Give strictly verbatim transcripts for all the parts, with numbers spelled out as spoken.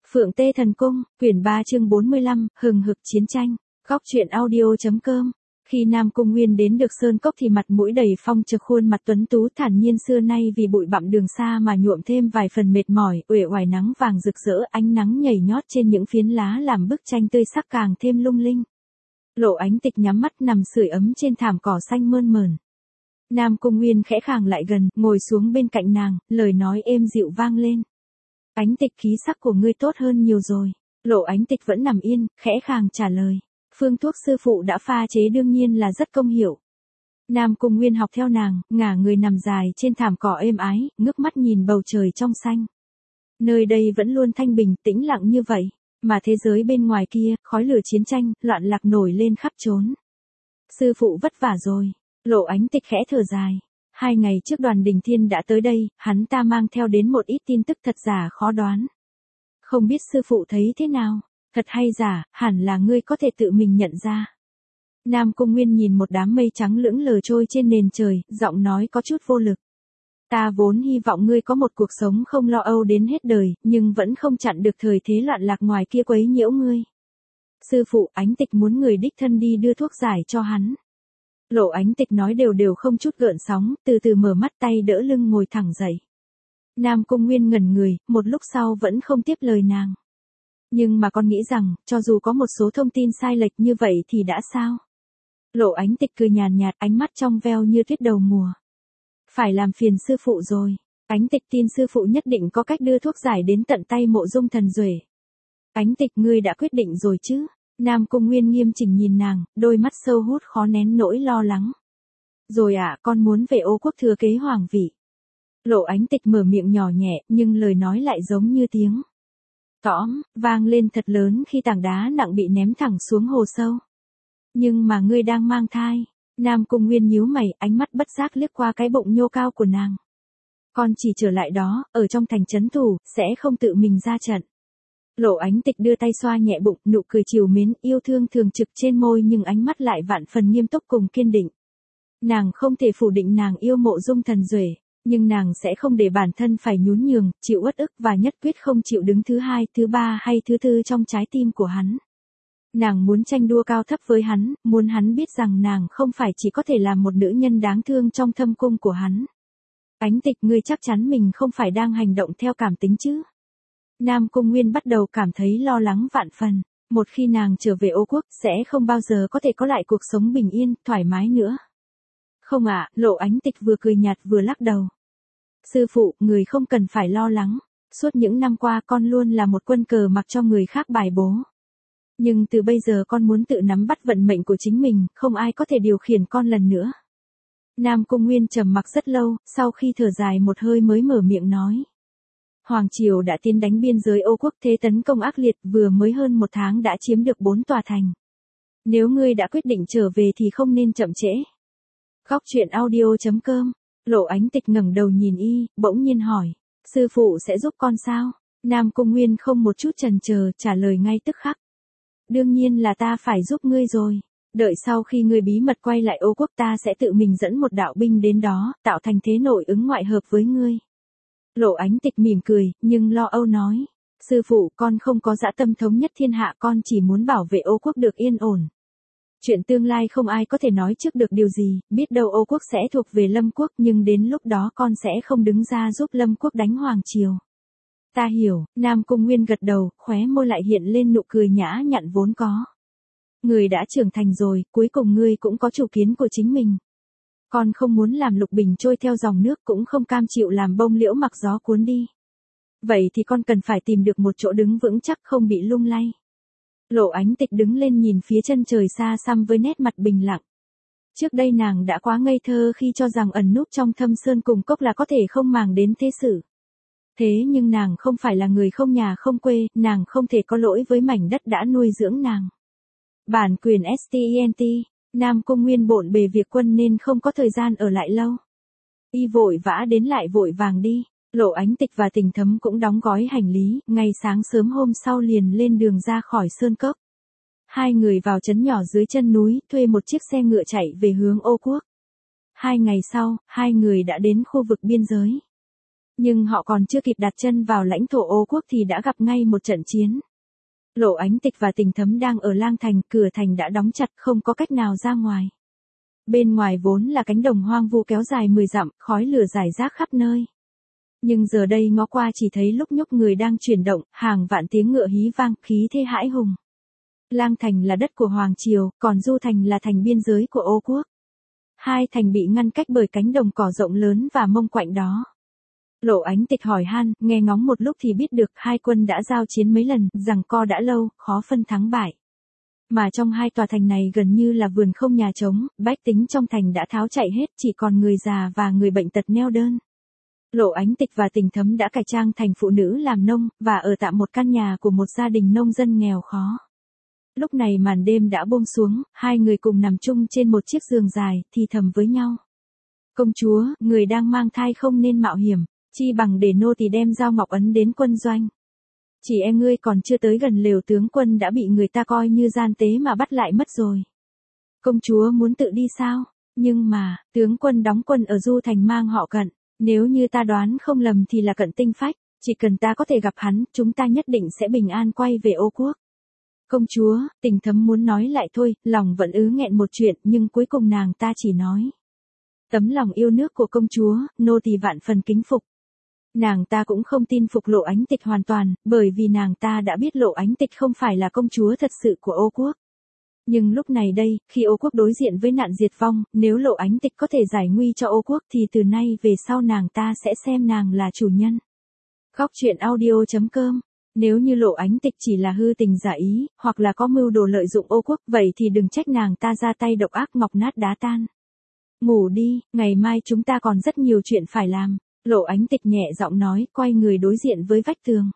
Phượng Tê Thần Cung, quyển ba chương bốn mươi lăm, hừng hực chiến tranh, góc truyện audio.com. Khi Nam Cung Nguyên đến được Sơn Cốc thì mặt mũi đầy phong trực, khuôn mặt tuấn tú thản nhiên xưa nay vì bụi bặm đường xa mà nhuộm thêm vài phần mệt mỏi, uể oải nắng vàng rực rỡ, ánh nắng nhảy nhót trên những phiến lá làm bức tranh tươi sắc càng thêm lung linh. Lộ Ánh Tịch nhắm mắt nằm sưởi ấm trên thảm cỏ xanh mơn mởn. Nam Cung Nguyên khẽ khàng lại gần, ngồi xuống bên cạnh nàng, lời nói êm dịu vang lên. Ánh Tịch, khí sắc của ngươi tốt hơn nhiều rồi. Lộ Ánh Tịch vẫn nằm yên, khẽ khàng trả lời. Phương thuốc sư phụ đã pha chế đương nhiên là rất công hiệu. Nam Cung Nguyên học theo nàng, ngả người nằm dài trên thảm cỏ êm ái, ngước mắt nhìn bầu trời trong xanh. Nơi đây vẫn luôn thanh bình tĩnh lặng như vậy, mà thế giới bên ngoài kia, khói lửa chiến tranh, loạn lạc nổi lên khắp trốn. Sư phụ vất vả rồi. Lộ Ánh Tịch khẽ thở dài. Hai ngày trước Đoàn Đình Thiên đã tới đây, hắn ta mang theo đến một ít tin tức thật giả khó đoán. Không biết sư phụ thấy thế nào? Thật hay giả, hẳn là ngươi có thể tự mình nhận ra. Nam Cung Nguyên nhìn một đám mây trắng lững lờ trôi trên nền trời, giọng nói có chút vô lực. Ta vốn hy vọng ngươi có một cuộc sống không lo âu đến hết đời, nhưng vẫn không chặn được thời thế loạn lạc ngoài kia quấy nhiễu ngươi. Sư phụ, Ánh Tịch muốn người đích thân đi đưa thuốc giải cho hắn. Lộ Ánh Tịch nói đều đều không chút gợn sóng, từ từ mở mắt, tay đỡ lưng ngồi thẳng dậy. Nam Cung Nguyên ngẩn người, một lúc sau vẫn không tiếp lời nàng. Nhưng mà con nghĩ rằng, cho dù có một số thông tin sai lệch như vậy thì đã sao? Lộ Ánh Tịch cười nhàn nhạt, ánh mắt trong veo như tuyết đầu mùa. Phải làm phiền sư phụ rồi. Ánh Tịch tin sư phụ nhất định có cách đưa thuốc giải đến tận tay Mộ Dung Thần Duệ. Ánh Tịch, ngươi đã quyết định rồi chứ? Nam Cung Nguyên nghiêm chỉnh nhìn nàng, đôi mắt sâu hút khó nén nỗi lo lắng. Rồi ạ, à, con muốn về Ô Quốc thừa kế hoàng vị. Lộ Ánh Tịch mở miệng nhỏ nhẹ, nhưng lời nói lại giống như tiếng tõm, vang lên thật lớn khi tảng đá nặng bị ném thẳng xuống hồ sâu. Nhưng mà ngươi đang mang thai. Nam Cung Nguyên nhíu mày, ánh mắt bất giác liếc qua cái bụng nhô cao của nàng. Con chỉ trở lại đó, ở trong thành trấn thủ, sẽ không tự mình ra trận. Lộ Ánh Tịch đưa tay xoa nhẹ bụng, nụ cười trìu mến, yêu thương thường trực trên môi nhưng ánh mắt lại vạn phần nghiêm túc cùng kiên định. Nàng không thể phủ định nàng yêu Mộ Dung Thần Duệ, nhưng nàng sẽ không để bản thân phải nhún nhường, chịu uất ức và nhất quyết không chịu đứng thứ hai, thứ ba hay thứ tư trong trái tim của hắn. Nàng muốn tranh đua cao thấp với hắn, muốn hắn biết rằng nàng không phải chỉ có thể là một nữ nhân đáng thương trong thâm cung của hắn. Ánh Tịch, ngươi chắc chắn mình không phải đang hành động theo cảm tính chứ? Nam Cung Nguyên bắt đầu cảm thấy lo lắng vạn phần. Một khi nàng trở về Ô Quốc, sẽ không bao giờ có thể có lại cuộc sống bình yên, thoải mái nữa. Không ạ, à, Lộ Ánh Tịch vừa cười nhạt vừa lắc đầu. Sư phụ, người không cần phải lo lắng. Suốt những năm qua con luôn là một quân cờ mặc cho người khác bài bố. Nhưng từ bây giờ con muốn tự nắm bắt vận mệnh của chính mình, không ai có thể điều khiển con lần nữa. Nam Cung Nguyên trầm mặc rất lâu, sau khi thở dài một hơi mới mở miệng nói. Hoàng Triều đã tiến đánh biên giới Ô Quốc, thế tấn công ác liệt, vừa mới hơn một tháng đã chiếm được bốn tòa thành. Nếu ngươi đã quyết định trở về thì không nên chậm trễ. Góc truyện audio.com. Lộ Ánh Tịch ngẩng đầu nhìn y, bỗng nhiên hỏi. Sư phụ sẽ giúp con sao? Nam Cung Nguyên không một chút chần chờ, trả lời ngay tức khắc. Đương nhiên là ta phải giúp ngươi rồi. Đợi sau khi ngươi bí mật quay lại Ô Quốc, ta sẽ tự mình dẫn một đạo binh đến đó, tạo thành thế nội ứng ngoại hợp với ngươi. Lộ Ánh Tịch mỉm cười, nhưng lo âu nói. Sư phụ, con không có dã tâm thống nhất thiên hạ, con chỉ muốn bảo vệ Ô Quốc được yên ổn. Chuyện tương lai không ai có thể nói trước được điều gì, biết đâu Ô Quốc sẽ thuộc về Lâm Quốc, nhưng đến lúc đó con sẽ không đứng ra giúp Lâm Quốc đánh Hoàng Triều. Ta hiểu. Nam Cung Nguyên gật đầu, khóe môi lại hiện lên nụ cười nhã nhặn vốn có. Người đã trưởng thành rồi, cuối cùng ngươi cũng có chủ kiến của chính mình. Con không muốn làm lục bình trôi theo dòng nước, cũng không cam chịu làm bông liễu mặc gió cuốn đi. Vậy thì con cần phải tìm được một chỗ đứng vững chắc không bị lung lay. Lộ Ánh Tịch đứng lên nhìn phía chân trời xa xăm với nét mặt bình lặng. Trước đây nàng đã quá ngây thơ khi cho rằng ẩn núp trong thâm sơn cùng cốc là có thể không màng đến thế sự. Thế nhưng nàng không phải là người không nhà không quê, nàng không thể có lỗi với mảnh đất đã nuôi dưỡng nàng. Bản quyền stent, Nam Cung Nguyên bộn bề việc quân nên không có thời gian ở lại lâu. Y vội vã đến lại vội vàng đi. Lộ Ánh Tịch và Tình Thấm cũng đóng gói hành lý, ngày sáng sớm hôm sau liền lên đường ra khỏi Sơn Cốc. Hai người vào trấn nhỏ dưới chân núi, thuê một chiếc xe ngựa chạy về hướng Ô Quốc. Hai ngày sau, hai người đã đến khu vực biên giới. Nhưng họ còn chưa kịp đặt chân vào lãnh thổ Ô Quốc thì đã gặp ngay một trận chiến. Lộ Ánh Tịch và Tình Thấm đang ở lang thành, cửa thành đã đóng chặt, không có cách nào ra ngoài. Bên ngoài vốn là cánh đồng hoang vu kéo dài mười dặm, khói lửa rải rác khắp nơi. Nhưng giờ đây ngó qua chỉ thấy lúc nhúc người đang chuyển động, hàng vạn tiếng ngựa hí vang, khí thế hãi hùng. Lang thành là đất của Hoàng Triều, còn Du thành là thành biên giới của Ô Quốc. Hai thành bị ngăn cách bởi cánh đồng cỏ rộng lớn và mông quạnh đó. Lộ Ánh Tịch hỏi han, nghe ngóng một lúc thì biết được hai quân đã giao chiến mấy lần, giằng co đã lâu, khó phân thắng bại. Mà trong hai tòa thành này gần như là vườn không nhà trống, bách tính trong thành đã tháo chạy hết, chỉ còn người già và người bệnh tật neo đơn. Lộ Ánh Tịch và Tình Thấm đã cải trang thành phụ nữ làm nông, và ở tạm một căn nhà của một gia đình nông dân nghèo khó. Lúc này màn đêm đã buông xuống, hai người cùng nằm chung trên một chiếc giường dài, thì thầm với nhau. Công chúa, người đang mang thai không nên mạo hiểm, chi bằng để nô tỳ đem dao ngọc ấn đến quân doanh. Chỉ e ngươi còn chưa tới gần lều tướng quân đã bị người ta coi như gian tế mà bắt lại mất rồi. Công chúa muốn tự đi sao? Nhưng mà, tướng quân đóng quân ở Du thành mang họ Cận, nếu như ta đoán không lầm thì là Cận Tinh Phách, chỉ cần ta có thể gặp hắn, chúng ta nhất định sẽ bình an quay về Ô Quốc. Công chúa, Tình Thấm muốn nói lại thôi, lòng vẫn ứ nghẹn một chuyện, nhưng cuối cùng nàng ta chỉ nói. Tấm lòng yêu nước của công chúa, nô tỳ vạn phần kính phục. Nàng ta cũng không tin phục Lộ Ánh Tịch hoàn toàn, bởi vì nàng ta đã biết Lộ Ánh Tịch không phải là công chúa thật sự của Ô Quốc. Nhưng lúc này đây, khi Ô Quốc đối diện với nạn diệt vong, nếu Lộ Ánh Tịch có thể giải nguy cho Ô Quốc thì từ nay về sau nàng ta sẽ xem nàng là chủ nhân. Góc truyện audio chấm com. Nếu như Lộ Ánh Tịch chỉ là hư tình giả ý, hoặc là có mưu đồ lợi dụng Ô Quốc, vậy thì đừng trách nàng ta ra tay độc ác ngọc nát đá tan. Ngủ đi, ngày mai chúng ta còn rất nhiều chuyện phải làm. Lộ Ánh Tịch nhẹ giọng nói, quay người đối diện với vách tường.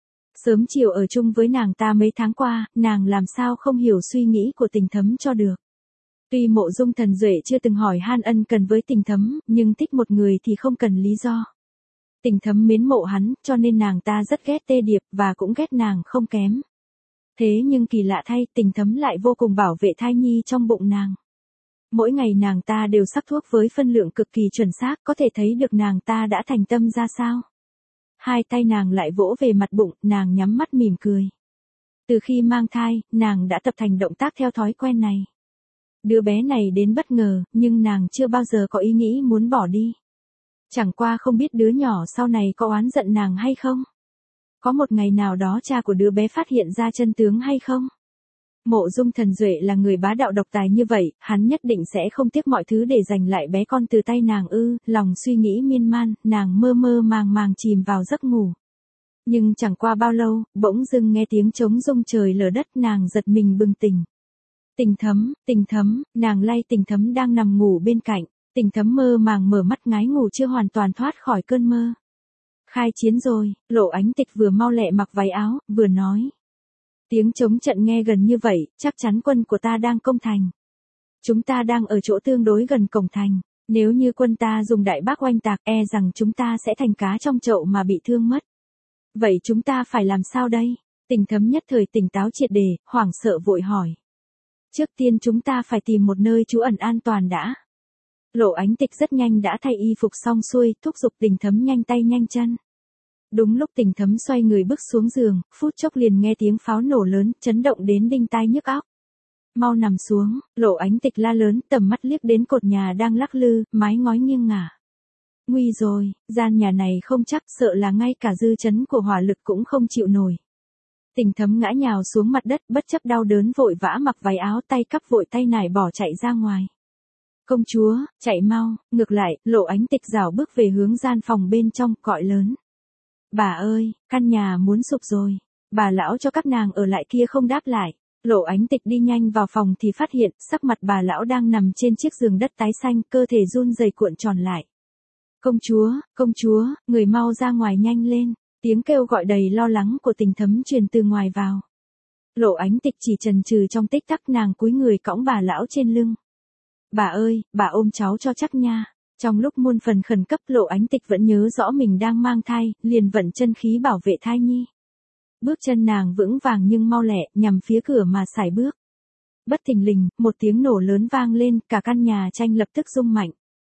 Sớm chiều ở chung với nàng ta mấy tháng qua, nàng làm sao không hiểu suy nghĩ của Tình Thấm cho được. Tuy Mộ Dung Thần Duệ chưa từng hỏi han ân cần với Tình Thấm, nhưng thích một người thì không cần lý do. Tình Thấm mến mộ hắn, cho nên nàng ta rất ghét Tê Điệp, và cũng ghét nàng không kém. Thế nhưng kỳ lạ thay, Tình Thấm lại vô cùng bảo vệ thai nhi trong bụng nàng. Mỗi ngày nàng ta đều sắc thuốc với phân lượng cực kỳ chuẩn xác, có thể thấy được nàng ta đã thành tâm ra sao. Hai tay nàng lại vỗ về mặt bụng, nàng nhắm mắt mỉm cười. Từ khi mang thai, nàng đã tập thành động tác theo thói quen này. Đứa bé này đến bất ngờ, nhưng nàng chưa bao giờ có ý nghĩ muốn bỏ đi. Chẳng qua không biết đứa nhỏ sau này có oán giận nàng hay không? Có một ngày nào đó cha của đứa bé phát hiện ra chân tướng hay không? Mộ Dung Thần Duệ là người bá đạo độc tài như vậy, hắn nhất định sẽ không tiếc mọi thứ để giành lại bé con từ tay nàng ư, lòng suy nghĩ miên man, nàng mơ mơ màng màng chìm vào giấc ngủ. Nhưng chẳng qua bao lâu, bỗng dưng nghe tiếng trống rung trời lở đất, nàng giật mình bừng tỉnh. Tình Thấm, Tình Thấm, nàng lay Tình Thấm đang nằm ngủ bên cạnh, Tình Thấm mơ màng mở mắt ngái ngủ chưa hoàn toàn thoát khỏi cơn mơ. Khai chiến rồi, Lộ Ánh Tịch vừa mau lẹ mặc váy áo, vừa nói. Tiếng trống trận nghe gần như vậy, chắc chắn quân của ta đang công thành. Chúng ta đang ở chỗ tương đối gần cổng thành, nếu như quân ta dùng đại bác oanh tạc, e rằng chúng ta sẽ thành cá trong chậu mà bị thương mất. Vậy chúng ta phải làm sao đây? Tình Thấm nhất thời tỉnh táo triệt để, hoảng sợ vội hỏi. Trước tiên chúng ta phải tìm một nơi trú ẩn an toàn đã. Lộ Ánh Tịch rất nhanh đã thay y phục xong xuôi, thúc giục Tình Thấm nhanh tay nhanh chân. Đúng lúc Tình Thấm xoay người bước xuống giường, phút chốc liền nghe tiếng pháo nổ lớn, chấn động đến đinh tai nhức óc. Mau nằm xuống, Lộ Ánh Tịch la lớn, tầm mắt liếc đến cột nhà đang lắc lư, mái ngói nghiêng ngả. Nguy rồi, gian nhà này không chắc, sợ là ngay cả dư chấn của hỏa lực cũng không chịu nổi. Tình Thấm ngã nhào xuống mặt đất, bất chấp đau đớn vội vã mặc váy áo, tay cắp vội tay nải bỏ chạy ra ngoài. Công chúa, chạy mau, ngược lại, Lộ Ánh Tịch rảo bước về hướng gian phòng bên trong, gọi lớn. Bà ơi, căn nhà muốn sụp rồi. Bà lão cho các nàng ở lại kia không đáp lại. Lộ Ánh Tịch đi nhanh vào phòng thì phát hiện, sắc mặt bà lão đang nằm trên chiếc giường đất tái xanh, cơ thể run rẩy cuộn tròn lại. Công chúa, công chúa, người mau ra ngoài nhanh lên. Tiếng kêu gọi đầy lo lắng của Tình Thấm truyền từ ngoài vào. Lộ Ánh Tịch chỉ chần chừ trong tích tắc, nàng cúi người cõng bà lão trên lưng. Bà ơi, bà ôm cháu cho chắc nha. Trong lúc muôn phần khẩn cấp, Lộ Ánh Tịch vẫn nhớ rõ mình đang mang thai, liền vận chân khí bảo vệ thai nhi. Bước chân nàng vững vàng nhưng mau lẹ, nhằm phía cửa mà sải bước. Bất thình lình, một tiếng nổ lớn vang lên, cả căn nhà tranh lập tức rung mạnh.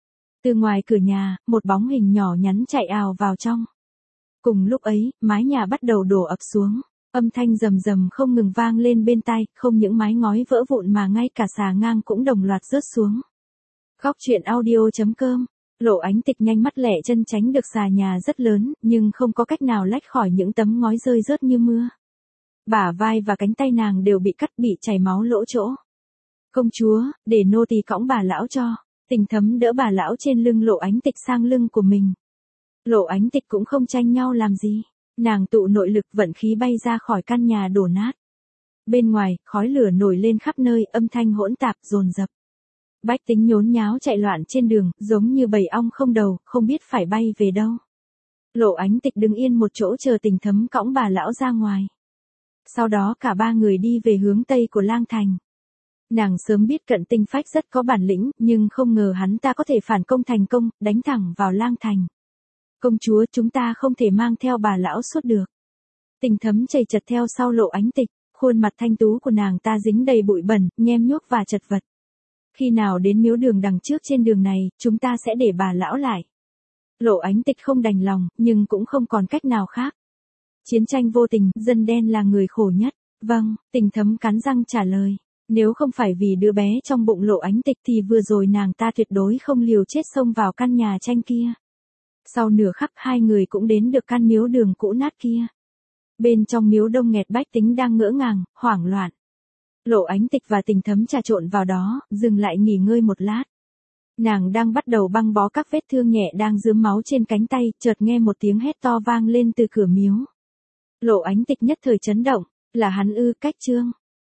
Từ ngoài cửa nhà, một bóng hình nhỏ nhắn chạy ào vào trong. Cùng lúc ấy, mái nhà bắt đầu đổ ập xuống. Âm thanh rầm rầm không ngừng vang lên bên tai, không những mái ngói vỡ vụn mà ngay cả xà ngang cũng đồng loạt rớt xuống. Góc truyện audio.com. Lộ Ánh Tịch nhanh mắt lẹ chân tránh được xà nhà rất lớn, nhưng không có cách nào lách khỏi những tấm ngói rơi rớt như mưa. Bả vai và cánh tay nàng đều bị cắt, bị chảy máu lỗ chỗ. Công chúa, để nô tỳ cõng bà lão cho. Tình Thấm đỡ bà lão trên lưng Lộ Ánh Tịch sang lưng của mình. Lộ Ánh Tịch cũng không tranh nhau làm gì. Nàng tụ nội lực vận khí bay ra khỏi căn nhà đổ nát. Bên ngoài, khói lửa nổi lên khắp nơi, âm thanh hỗn tạp, dồn dập. Bách tính nhốn nháo chạy loạn trên đường, giống như bầy ong không đầu, không biết phải bay về đâu. Lộ Ánh Tịch đứng yên một chỗ chờ Tình Thấm cõng bà lão ra ngoài. Sau đó cả ba người đi về hướng tây của Lang Thành. Nàng sớm biết Cận Tinh Phách rất có bản lĩnh, nhưng không ngờ hắn ta có thể phản công thành công, đánh thẳng vào Lang Thành. Công chúa, chúng ta không thể mang theo bà lão suốt được. Tình Thấm chầy chật theo sau Lộ Ánh Tịch, khuôn mặt thanh tú của nàng ta dính đầy bụi bẩn, nhem nhuốc và chật vật. Khi nào đến miếu đường đằng trước trên đường này, chúng ta sẽ để bà lão lại. Lộ Ánh Tịch không đành lòng, nhưng cũng không còn cách nào khác. Chiến tranh vô tình, dân đen là người khổ nhất. Vâng, Tình Thấm cắn răng trả lời. Nếu không phải vì đứa bé trong bụng Lộ Ánh Tịch thì vừa rồi nàng ta tuyệt đối không liều chết xông vào căn nhà tranh kia. Sau nửa khắc hai người cũng đến được căn miếu đường cũ nát kia. Bên trong miếu đông nghẹt bách tính đang ngỡ ngàng, hoảng loạn. Lộ Ánh Tịch và Tình Thấm trà trộn vào đó, dừng lại nghỉ ngơi một lát. Nàng đang bắt đầu băng bó các vết thương nhẹ đang rướm máu trên cánh tay, chợt nghe một tiếng hét to vang lên từ cửa miếu. Lộ Ánh Tịch nhất thời chấn động, là hắn ư? Cách Trương.